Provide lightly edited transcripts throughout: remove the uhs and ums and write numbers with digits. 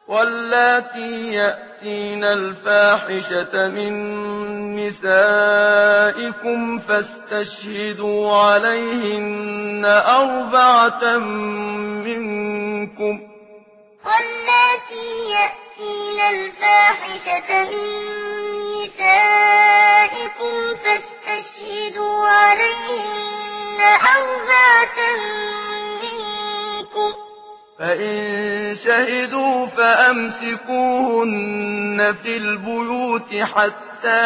واللاتي يأتين الفاحشة من نسائكم فاستشهدوا عليهن 4 منكم. واللاتي يأتين الفاحشة من نسائكم فاستشهدوا عليهن 4 منكم. فإن شهدوا فأمسكوهن في البيوت حتى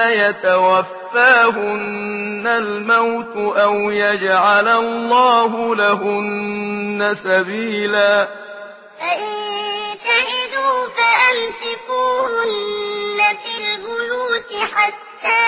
يتوفاهن الموت أو يجعل الله لهن سبيلا. فإن شهدوا فأمسكوهن في البيوت حتى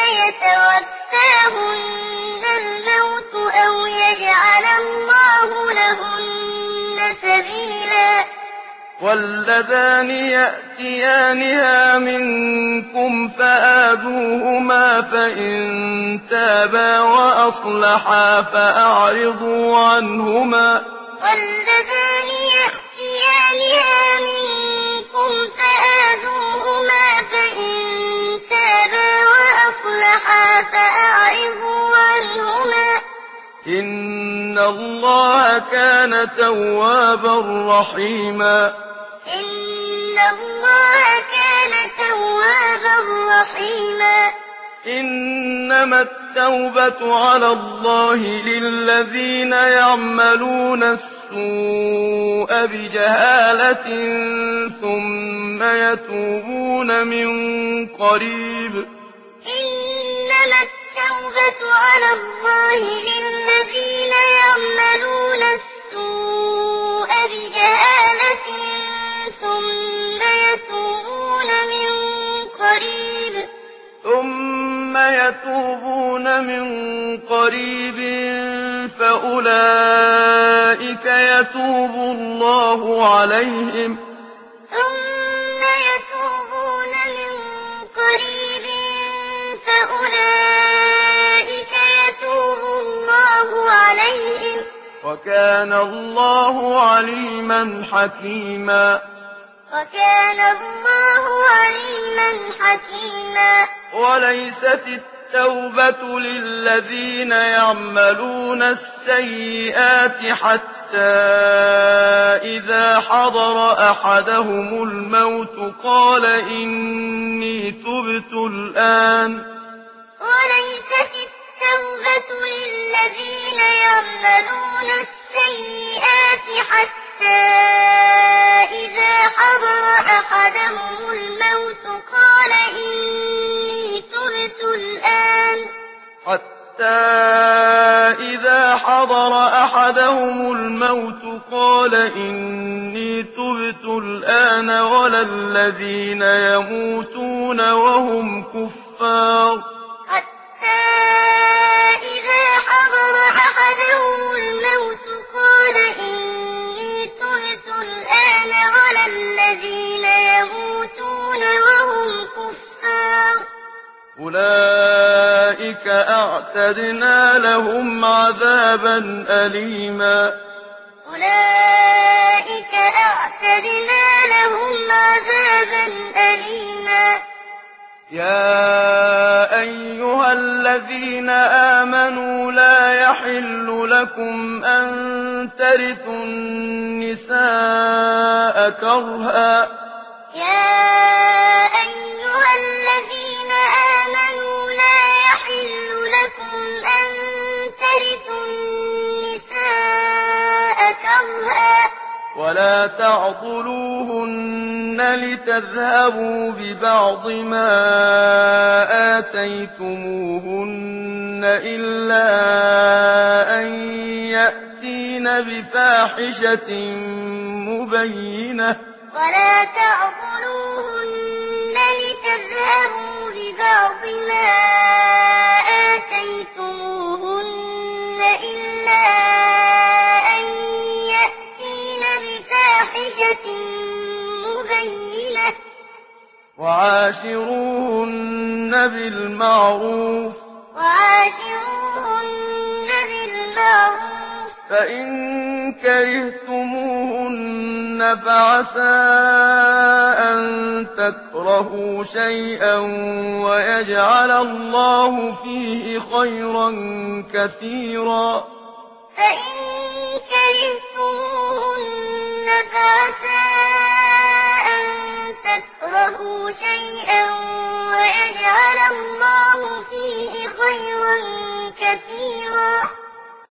يتوفاهن الموت أو يجعل الله لهن سبيلا. واللذان يأتيانها منكم فآذوهما فإن تابا وأصلحا فأعرضوا عنهما. واللذان يأتيانها منكم فآذوهما فإن تابا وأصلحا فأعرضوا عنهما. إن الله كان توابا رحيما. إن الله كان توابا رحيما. إنما التوبة على الله للذين يعملون السوء بجهالة ثم يتوبون من قريب. إنما التوبة على الله للذين يعملون السوء بجهالة ثم يتوبون من قريب فأولئك يتوب الله عليهم. ثم يتوبون من قريب فأولئك يتوب الله عليهم. وكان الله عليما حكيما. وكان الله عليما حكيما. وليست التوبة للذين يعملون السيئات حتى إذا حضر أحدهم الموت قال إني تبت الآن. وليست التوبة للذين يعملون السيئات حتى إذا حضر أحدهم الموت قال إني تبت الآن. حتى إذا حضر أحدهم الموت قال إني تبت الآن ولا الذين يموتون وهم كفار. حتى إذا حضر أحدهم الموت قال إني تبت الآن ولا الذين يموتون وهم كفار. أولئك أعتدنا لهم عذابا أليما. أولئك أعتدنا لهم عذابا أليما. يا أيها الذين آمنوا لا يحل لكم أن ترثوا النساء كرها. يا أيها الذين آمنوا لا يحل لكم أن ترثوا النساء كرها. ولا تعضلوهن لتذهبوا ببعض ما آتيتموهن إلا أن يأتين بفاحشة مبينة. ولا تعضلوهن لتذهبوا ببعض ما آتيتموهن إلا أن يأتين بفاحشة مبينة. وعاشروهن بالمعروف. وعاشروهن بالمعروف. فإن كرهتموهن فعسى تكرهوا شيئا ويجعل الله فيه خيرا كثيرا. فإن كرهتموهن فعسى أن تكرهوا شيئا ويجعل الله فيه خيرا كثيرا.